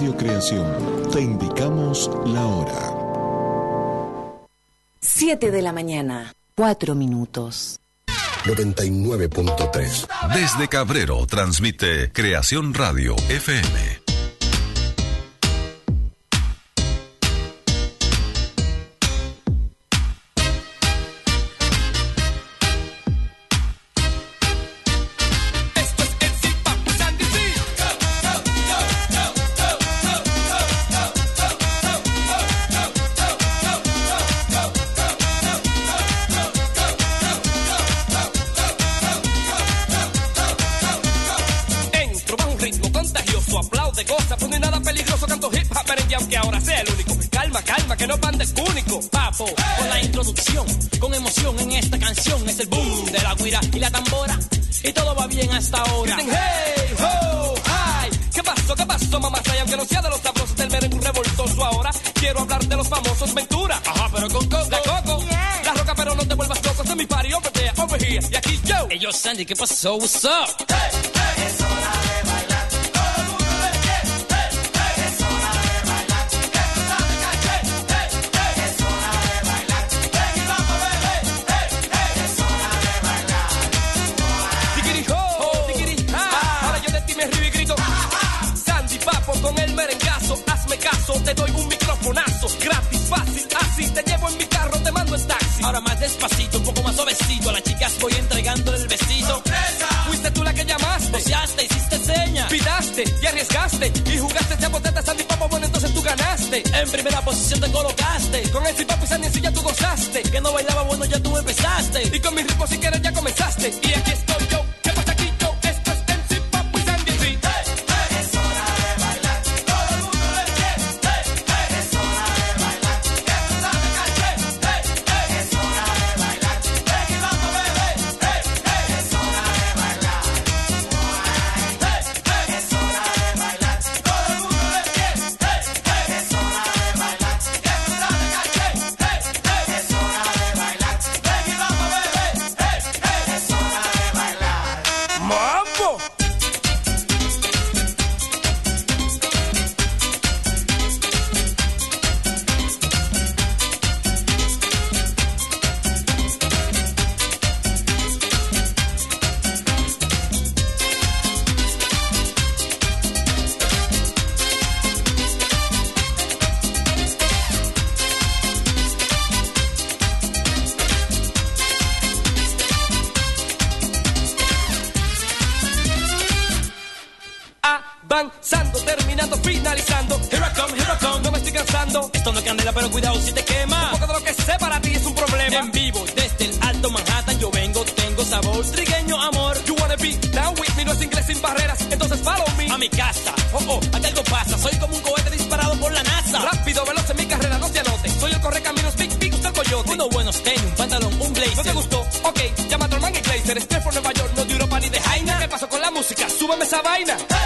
Radio Creación, te indicamos la hora. 7 de la mañana, 4 minutos. 99.3. Desde Cabrero transmite Creación Radio FM. Que no pandes único, papo, con la introducción, con emoción en esta canción, es el boom de la guira y la tambora, y todo va bien hasta ahora. Dicen hey, ho, hi, ¿qué pasó, mamá? Y aunque no sea de los sabrosos del merengue revoltoso ahora, quiero hablar de los famosos Ventura. Ajá, pero con Coco, la Coco, yeah. La Roca, pero no te vuelvas loco, es mi party, over there, over here, y aquí yo. Hey, yo, Sandy, ¿qué pasó? What's up? Hey, hey, es hora de bailar. Con el merengazo, hazme caso, te doy un microfonazo, gratis, fácil, así, te llevo en mi carro, te mando en taxi. Ahora más despacito, un poco más suavecito, a las chicas voy entregándole el besito. ¡Sorpresa! Fuiste tú la que llamaste, boceaste, hiciste señas, pitaste y arriesgaste, y jugaste chapoteta, Sandy Papo, bueno, entonces tú ganaste. En primera posición te colocaste, con el Papo y Sandy ya tú gozaste, que no bailaba, bueno, ya tú empezaste, y con mi ritmo si quieres ya comenzaste, y aquí estoy yo, ¿qué pasa aquí yo? Esto es MC Papo y Sandy C. Es hora de bailar. Avanzando, terminando, finalizando. Here I come, no me estoy cansando. Esto no es candela, pero cuidado si te quema. Un poco de lo que sé para ti es un problema. En vivo, desde el Alto Manhattan yo vengo, tengo sabor, trigueño amor. You wanna be down with me, no es inglés sin barreras, entonces follow me. A mi casa, aquí algo pasa, soy como un cohete disparado por la NASA. Rápido, veloz en mi carrera, no te anote. Soy el correcaminos, big, usted el coyote. Unos buenos tenis, un pantalón, un blazer. ¿No te gustó? Ok, llama a tu hermano y Glazer. Estoy por Nueva York, no de Europa ni de Jaina. ¿Qué pasó con la música? Súbeme esa vaina. Hey.